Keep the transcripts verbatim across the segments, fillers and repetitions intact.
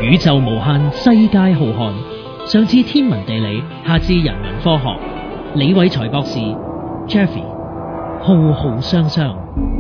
宇宙無限，世界浩瀚。上至天文地理，下至人文科學。李偉才博士 Jeffy 浩浩湯湯。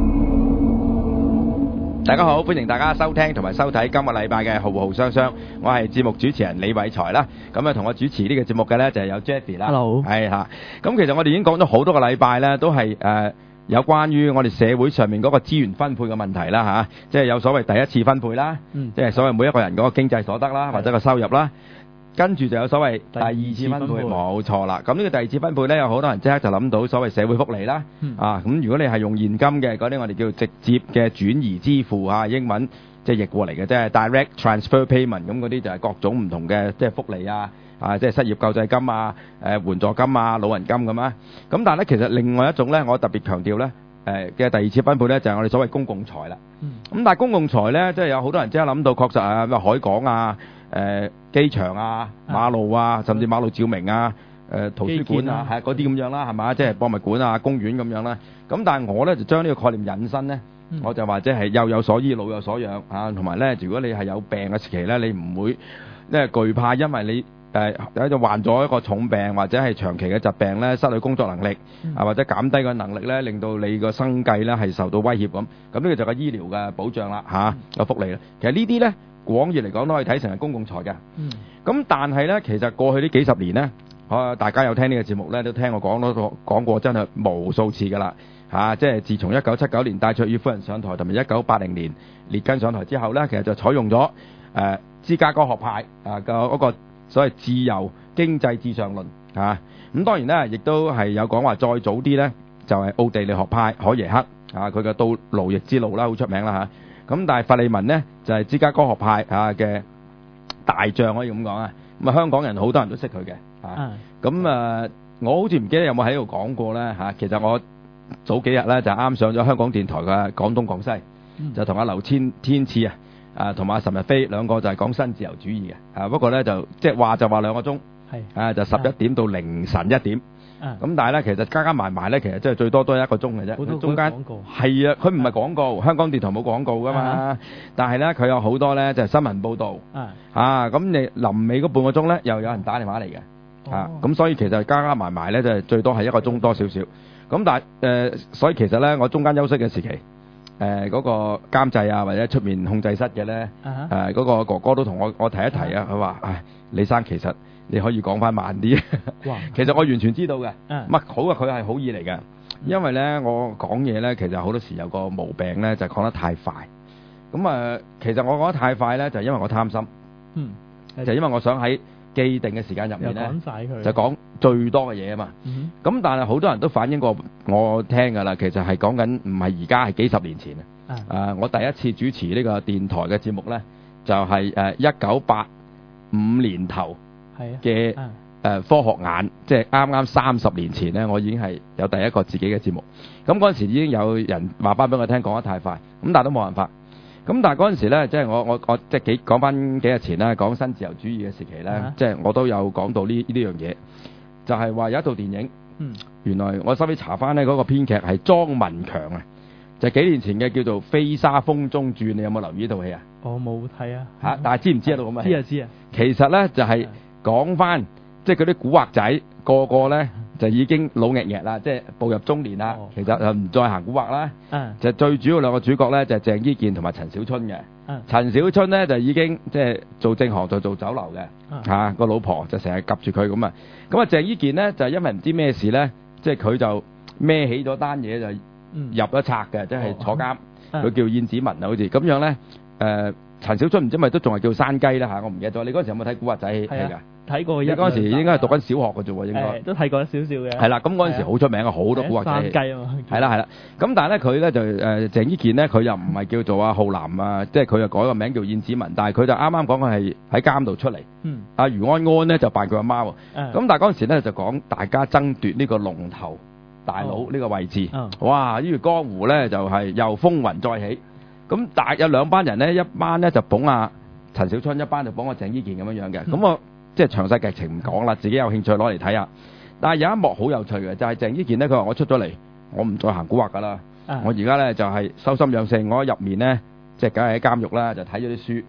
大家好，歡迎大家收聽同埋收睇今個禮拜嘅浩浩湯湯。我係節目主持人李偉才啦。咁啊，同我主持呢個節目嘅呢，就係有 Jeffy 啦。 Hello。 係嚇。咁其實我哋已經講咗好多個禮拜呢，都係誒。呃有關於我哋社會上面嗰個資源分配嘅問題啦嚇，即係有所謂第一次分配啦，嗯、即係所謂每一個人嗰個經濟所得啦，或者個收入啦，跟住就有所謂第二次分配，冇錯啦。咁呢個第二次分配呢，有好多人即刻就諗到所謂社會福利啦，嗯、啊咁如果你係用現金嘅嗰啲，我哋叫直接嘅轉移支付啊，英文即係譯過嚟嘅，即係 direct transfer payment 咁嗰啲就係各種唔同嘅即係福利啊。啊，即係失業救濟金啊、誒、呃、援助金啊、老人金咁啊。咁但係咧，其實另外一種咧，我特別強調咧，誒、呃、嘅第二次分配咧，就係、是、我哋所謂公共財啦。咁、嗯、但係公共財咧，即係有好多人即刻諗到，確實啊，咩海港啊、誒、呃、機場啊、馬路啊，甚至馬路照明啊、誒、呃、圖書館啊，係嗰啲咁樣啦，係嘛？即係博物館啊、公園咁樣啦。咁但係我咧就將呢個概念引申咧，嗯、我就話即係幼有所依、老有所養啊，同埋咧，如果你係有病嘅時期咧，你唔會咧懼怕，因為你誒喺度患咗一個重病或者係長期嘅疾病咧，失去工作能力啊，或者減低個能力咧，令到你個生計咧係受到威脅咁。咁呢個就係個醫療嘅保障啦嚇，個福利啦。其實呢啲咧廣義嚟講都可以睇成係公共財嘅。咁但係咧，其實過去呢幾十年咧，啊大家有聽呢個節目咧，都聽我講咗講過，真係無數次㗎啦嚇。即係自從一九七九年戴卓爾夫人上台，同埋一九八零年列根上台之後咧，其實就採用咗誒芝加哥學派啊嘅嗰個所謂自由經濟至上論嚇，咁當然咧，亦都係有講話再早啲咧，就係奧地利學派海耶克啊，佢嘅到勞役之路啦，好出名啦嚇。咁但係佛利民咧就係芝加哥學派啊嘅大將，可以咁講啊。咁啊，香港人好多人都識佢嘅嚇。咁啊，我好似唔記得有冇喺度講過咧嚇。其實我早幾日咧就啱上咗香港電台嘅廣東廣西，就同阿劉千天賜啊。啊，同埋阿岑日飛兩個就係講新自由主義嘅，啊不過咧就即係話就話兩個鐘，係啊就十一點到凌晨一點，咁、啊、但係咧其實加加埋埋咧，其實即係最多都係一個鐘嘅啫，中間係啊，佢唔係廣告，香港電台冇廣告噶嘛，啊、但係咧佢有好多咧就係、是、新聞報導，啊咁你臨尾嗰半個鐘咧又有人打電話嚟嘅，哦、啊咁所以其實加加埋埋咧就係最多係一個鐘多少少，咁但係誒、呃、所以其實咧我中間休息嘅時期。誒嗰、呃那個監製啊，或者出面控制室嘅咧，誒嗰、uh huh. 呃那個哥哥都同我我提一提啊，佢話：唉，李生其實你可以講翻慢啲。哇！其實我完全知道嘅，乜、uh huh. 好啊？佢係好意嚟嘅，因為咧我講嘢咧，其實好多時有個毛病咧，就係、是、講得太快。咁啊、呃，其實我講得太快咧，就係、是、因為我貪心。嗯。就因為我想喺既定嘅時間入面咧，就講最多嘅嘢啊嘛。咁、嗯、哼但係好多人都反映過我聽㗎啦，其實係講緊唔係而家，係幾十年前啊。啊、呃，我第一次主持呢個電台嘅節目咧，就係誒一九八五年頭嘅誒科學眼，即係啱啱三十年前咧，我已經係有第一個自己嘅節目。咁嗰陣時已經有人話翻俾我聽，講得太快，咁但係都冇辦法。咁但係嗰陣時咧，即係我我我即係幾講翻幾日前啦，講新自由主義嘅時期咧，啊、即係我都有講到呢呢樣嘢，就係、是、話有一套電影，嗯、原來我收尾查翻咧嗰個編劇係莊文強啊，就係、幾年前嘅叫做《飛沙風中轉》，你有冇留意呢套戲啊？我冇睇啊嚇，但係知唔知道咁啊？知啊知啊。其實咧就係講翻即係嗰啲古惑仔個個咧。就已經老曳曳啦，即係步入中年啦。哦、其實就唔再行古惑啦。嗯、就最主要兩個主角咧，就係、是、鄭伊健同埋陳小春嘅。嗯、陳小春咧就已經即係做正行，就做酒樓嘅。嚇、嗯，個、啊、老婆就成日夾住佢咁啊。咁啊，鄭伊健咧就因為唔知咩事咧，即係佢就孭起咗單嘢就入咗冊嘅，即係、嗯、坐監。佢、嗯、叫燕子文啊，好似咁樣咧。誒、呃，陳小春唔知咪都仲係叫山雞啦嚇，我唔記得咗。你嗰陣時有冇睇古惑仔戲㗎？睇過一，嗰陣時應該係讀緊小學嘅啫喎，應該都睇過少少嘅。係啦，咁嗰陣時好出名嘅，好多古惑仔。山雞啊嘛。係啦係啦，咁但係咧佢咧就誒鄭伊健咧，佢又唔係叫做阿浩南啊，即係佢又改個名叫燕子文，但係佢就啱啱講佢係喺監度出嚟。嗯。阿余安安咧就扮佢阿媽喎。嗯。咁但係嗰陣時咧就講大家爭奪呢個龍頭大佬呢個位置。嗯。哇！呢個江湖咧就係又風雲再起。咁大有兩班人咧，一班咧就捧阿陳小春，一班就捧阿鄭伊健咁樣樣嘅。咁我。即係詳細劇情唔講啦，自己有興趣攞嚟睇下。但係有一幕好有趣嘅，就係鄭伊健咧，佢話我出咗嚟，我唔再行古惑㗎啦。我而家咧就係修心養性，我喺入面咧，即係梗係喺監獄啦，就睇咗啲書。咁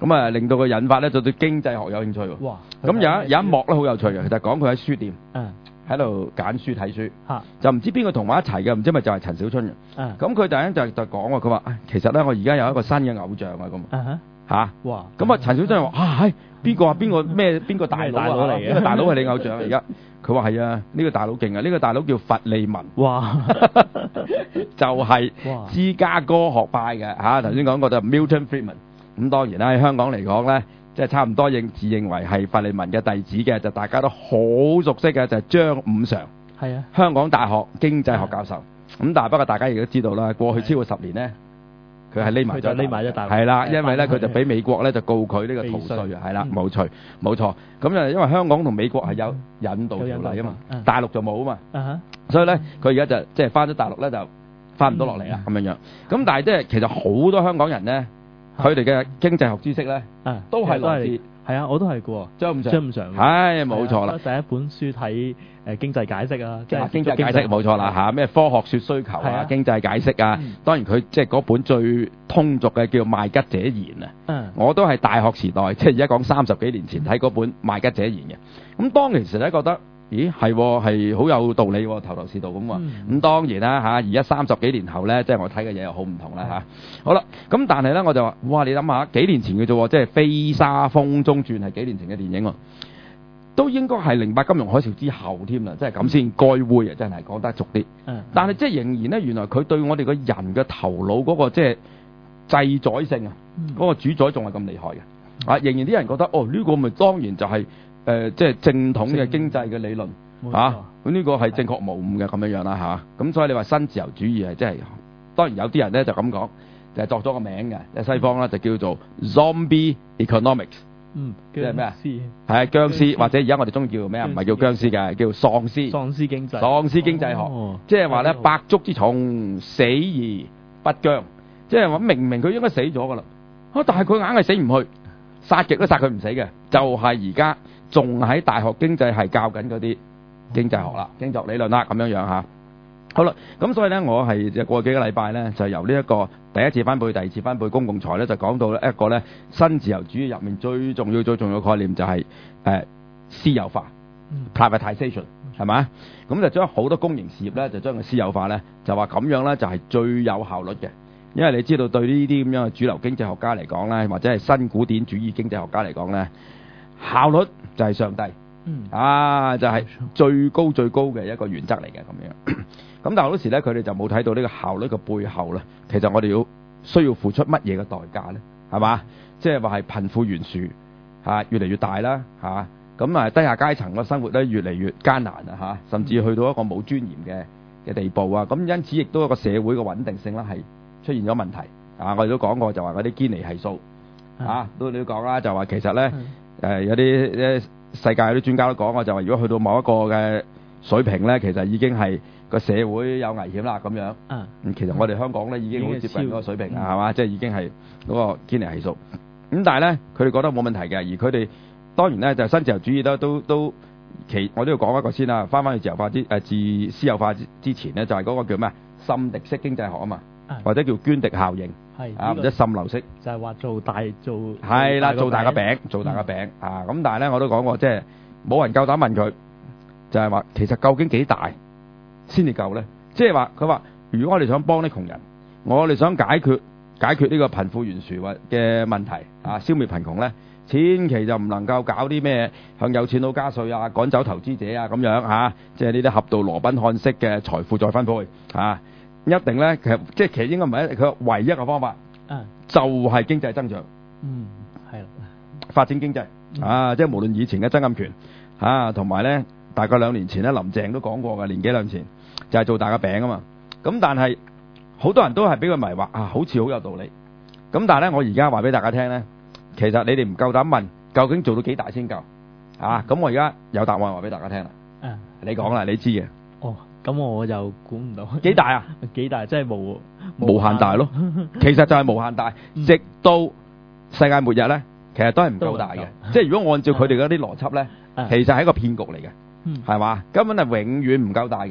咁啊令到佢引發咧就對經濟學有興趣喎。 哇！ 咁有一有一幕咧好有趣嘅，其實講佢喺書店。 嗯。 喺度揀書睇書， 嚇就唔知邊個同我一齊嘅，唔知咪就係陳小春嘅。 嗯。 咁佢突然間就就講喎，佢話：啊，其實咧我而家有一個新嘅偶像啊咁。 嗯哼。 嚇！ 哇！ 咁啊，陳小春話：啊，係邊個啊？邊個咩？邊個大佬啊？ 嚟嘅？ 呢個大佬係你偶像啊？而家佢話係啊，呢個大佬勁啊！呢個大佬叫佛利民。 哇！ 就係芝加哥學派嘅嚇。頭先講過就 Milton Friedman。咁當然啦，喺香港嚟講咧。即係差唔多認自認為係佛利民嘅弟子嘅，就大家都好熟悉嘅就係張五常， 係啊， 香港大學經濟學教授。咁但係不過大家亦都知道啦，過去超過十年咧，佢係匿埋咗， 匿埋咗大陸。 係啦，因為咧佢就俾美國咧就告佢呢個逃稅，係啦，冇錯冇錯。咁就因為香港同美國係有引渡條例啊嘛，大陸就冇啊嘛，所以咧佢而家就即係翻咗大陸咧就翻唔到落嚟啦咁樣樣。咁但係即係其實好多香港人咧。佢哋嘅經濟學知識咧， 啊， 都係來自係啊，我都係嘅喎， 張五常， 張五常， 係冇錯啦。 第一本書睇誒經濟解釋啊， 即係經濟解釋冇錯啦嚇，咩科學說需求啊，經濟解釋啊，當然佢即係嗰本最通俗嘅叫《賣吉者言》啊。嗯，我都係大學時代，即係而家講三十幾年前睇嗰本《賣吉者言》嘅。咁當其時咧覺得。咦，係係好有道理喎，頭頭是道咁喎。咁、嗯、當然啦嚇，而家三十幾年後咧，即係我睇嘅嘢又好唔同啦嚇。好啦，咁但係咧我就話，哇！你諗下，幾年前嘅啫喎，即係《飛沙風中轉》係幾年前嘅電影喎，都應該係零八金融海嘯之後添啦，即係咁先該會啊，真係講得俗啲。嗯。但係即係仍然咧，原來佢對我哋個人嘅頭腦嗰個即係制宰性啊，嗰、嗯、個主宰仲係咁厲害嘅。啊，仍然啲人覺得，哦呢、呢個咪當然就係、是。誒、呃，即係正統嘅經濟嘅理論嚇，咁呢個係正確無誤嘅咁樣樣啦嚇。咁、啊、所以你話新自由主義係真係，當然有啲人咧就咁講，就係作咗個名嘅，喺西方咧就叫做 Zombie Economics，嗯，即係咩啊？係啊，僵屍或者而家我哋中意叫咩啊？唔係叫僵屍嘅，叫喪屍。喪屍經濟。喪屍經濟學，哦、即係話咧百足之蟲，死而不僵，即係話明明佢應該死咗噶啦，啊，但係佢硬係死唔去，殺極都殺佢唔死嘅，就係而家。仲喺大學經濟係教緊嗰啲經濟學啦、經濟學理論啦咁樣樣嚇。好啦，咁所以咧，我係就過幾個禮拜咧，就由呢一個第一次分配、第二次分配公共財咧，就講到一個咧新自由主義入面最重要、最重要嘅概念就係、是、誒、呃、私有化、嗯、privatization 係咪？咁就將好多公營事業咧，就將佢私有化咧，就話咁樣咧就係最有效率嘅。因為你知道對呢啲咁樣嘅主流經濟學家嚟講咧，或者係新古典主義經濟學家嚟講咧。效率就係上帝，嗯、啊就係、是、最高最高嘅一個原則嚟嘅咁樣。咁但係好多時咧，佢哋就冇睇到呢個效率嘅背後咧，其實我哋要需要付出乜嘢嘅代價咧？係嘛？即係話係貧富懸殊嚇越嚟越大啦嚇，咁啊低下階層嘅生活咧越嚟越艱難啊嚇，甚至去到一個冇尊嚴嘅嘅地步啊。咁因此亦都有一個社會嘅穩定性啦係出現咗問題啊。我哋都講過就話嗰啲堅尼係數啊，都你都講啦，就話其實咧。誒、呃、有啲啲世界有啲專家都講過，就話如果去到某一個嘅水平咧，其實已經係個社會有危險啦咁樣。嗯，咁其實我哋香港咧已經好接近嗰個水平啦，係嘛？即係已經係嗰個堅尼係數。咁但係咧，佢哋覺得冇問題嘅，而佢哋當然咧就新自由主義咧都都其我都要講一個先啦。翻返去自由化之誒、呃、自私有化之之前咧，就係、是、嗰個叫咩滲滴式經濟學啊嘛，或者叫捐滴效應。係啊，或者滲流式就係話做大做係啦，做大個餅，做大個餅、嗯、啊！咁但係咧，我都講過，即係冇人夠膽問佢，就係、是、話其實究竟幾大先至夠咧？即係話佢話，如果我哋想幫啲窮人，我哋想解決解決呢個貧富懸殊或嘅問題啊，消滅貧窮咧，千祈就唔能夠搞啲咩向有錢佬加稅啊，趕走投資者啊咁樣嚇，即係呢啲俠盜羅賓漢式嘅財富再分配啊！一定咧，其實即係其實應該唔係佢唯一嘅方法，啊、就係、是、經濟增長。嗯，係啦，發展經濟、嗯、啊，即係無論以前嘅曾蔭權啊，同埋咧大概兩年前咧林鄭都講過嘅，年幾兩前就係、是、做大個餅啊嘛。咁但係好多人都係俾佢迷惑啊，好似好有道理。咁但係咧，我而家話俾大家聽咧，其實你哋唔夠膽問，究竟做到幾大先夠啊？咁我而家有答案話俾大家聽啦。啊，你講啦，你知嘅。哦。 咁我就估唔到幾大啊？ 幾大？即係無無限大咯。其實就係無限大，直到世界末日咧，其實都係唔夠大嘅。即係如果按照佢哋嗰啲邏輯咧，其實係一個騙局嚟嘅，係嘛？根本係永遠唔夠大嘅。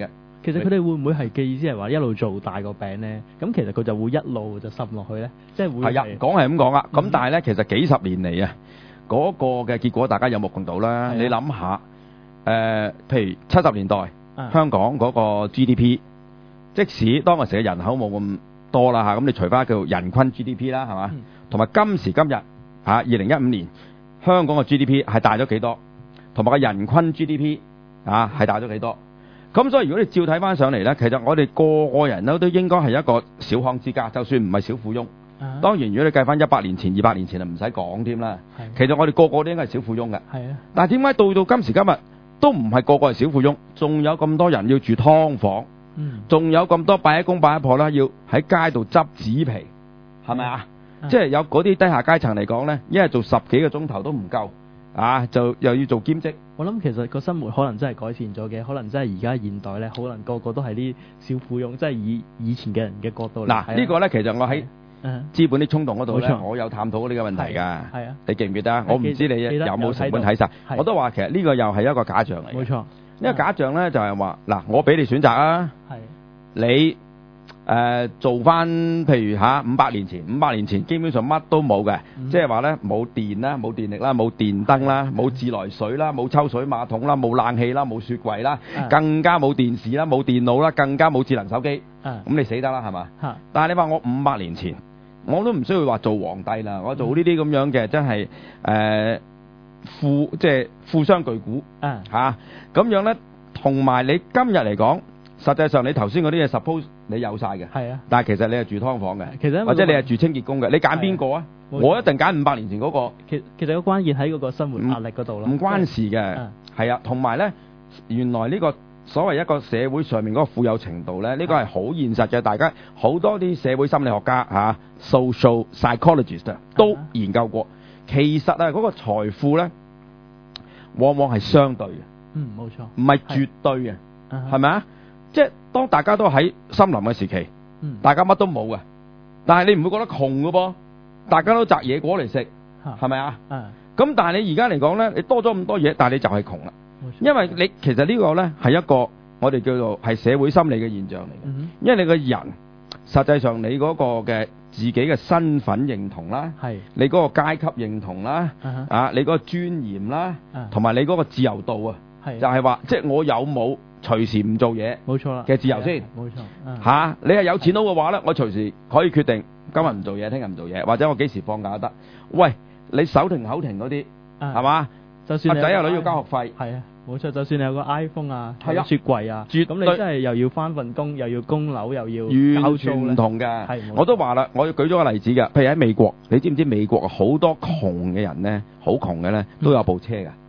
其實佢哋會唔會係嘅意思係話一路做大個餅咧？咁其實佢就會一路就滲落去咧，即係會係啊，講係咁講啊。咁、 嗯、 但係咧，其實幾十年嚟啊，嗰、個嘅結果大家有目共睹啦。你諗下，誒、呃，譬如七十年代、啊、香港嗰個 G D P，即使當時嘅人口冇咁多啦嚇，咁你除翻叫人均 G D P 啦，係嘛？同埋、嗯、今時今日嚇，二零一五年香港嘅 G D P 係大咗幾多？同埋個人均 G D P 啊係大咗幾多？咁所以如果你照睇翻上嚟咧，其實我哋個個人咧都應該係一個小康之家，就算唔係小富翁。啊、當然，如果你計翻一百年前、二百年前就唔使講添啦。其實我哋個個都應該係小富翁嘅。係啊。但係點解到到今時今日都唔係個個係小富翁，仲有咁多人要住劏房，仲、嗯、有咁多八一公八一婆啦，要喺街度執紙皮，係咪啊？即係有嗰啲低下階層嚟講咧，一日做十幾個鐘頭都唔夠。啊！就又要做兼職， 我諗其實個生活可能真係改善咗嘅，可能真係而家現代咧，可能個個都係啲小富翁，即係以以前嘅人嘅角度嚟。嗱，呢個咧其實我喺資本啲衝動嗰度咧，我有探討過呢個問題㗎。係啊，你記唔記得啊？我唔知你有冇成本睇晒。我都話其實呢個又係一個假象嚟。冇錯，呢個假象咧就係話嗱，我俾你選擇啊，你。誒、呃、做翻譬如嚇五百年前，五百年前基本上乜都冇嘅，即係話咧冇電啦，冇電力啦，冇電燈啦，冇自來水啦，冇抽水馬桶啦，冇冷氣啦，冇雪櫃啦，啊、更加冇電視啦，冇電腦啦，更加冇智能手機。咁、啊、你死得啦係嘛？啊、但係你話我五百年前，我都唔需要話做皇帝啦，我做呢啲咁樣嘅真係誒、呃、富即係富商巨賈啊嚇咁樣咧，同埋你今日嚟講。實際上你頭先嗰啲嘢 suppose 你有晒嘅，係啊，但係其實你係住劏房嘅，其實或者你係住清潔工嘅，你揀邊個啊？我一定揀五百年前嗰個。其其實個關鍵喺嗰個生活壓力嗰度啦。唔關事嘅，係啊，同埋咧，原來呢個所謂一個社會上面嗰個富有程度咧，呢個係好現實嘅。大家好多啲社會心理學家嚇 social psychologist 都研究過，其實啊嗰個財富咧，往往係相對嘅，嗯，冇錯，唔係絕對嘅，係咪啊？即係當大家都喺森林嘅時期，嗯、大家乜都冇嘅，但係你唔會覺得窮嘅噃，大家都摘野果嚟食，係咪啊？咁但係你而家嚟講咧，你多咗咁多嘢，但係你就係窮啦，因為你其實呢個咧係一個我哋叫做係社會心理嘅現象嚟嘅，嗯、因為你個人實際上你嗰個嘅自己嘅身份認同啦，係你嗰個階級認同啦，啊，啊你嗰個尊嚴啦，同埋你嗰個自由度啊，就係話即係我有冇？隨時唔做嘢，冇錯啦嘅自由先，冇錯嚇、啊。你係有錢佬嘅話咧，我隨時可以決定今日唔做嘢，聽日唔做嘢，或者我幾時放假都得。喂，你手停口停嗰啲係嘛？就算阿仔阿女要交學費，係啊，冇錯。就算你有個 iPhone 啊，係啊，雪櫃啊，絕咁你真係又要翻份工，又要供樓，又要交租咧，完全唔同嘅。係，我都話啦，我要舉咗個例子㗎。譬如喺美國，你知唔知美國好多窮嘅人咧，好窮嘅咧，都有部車㗎。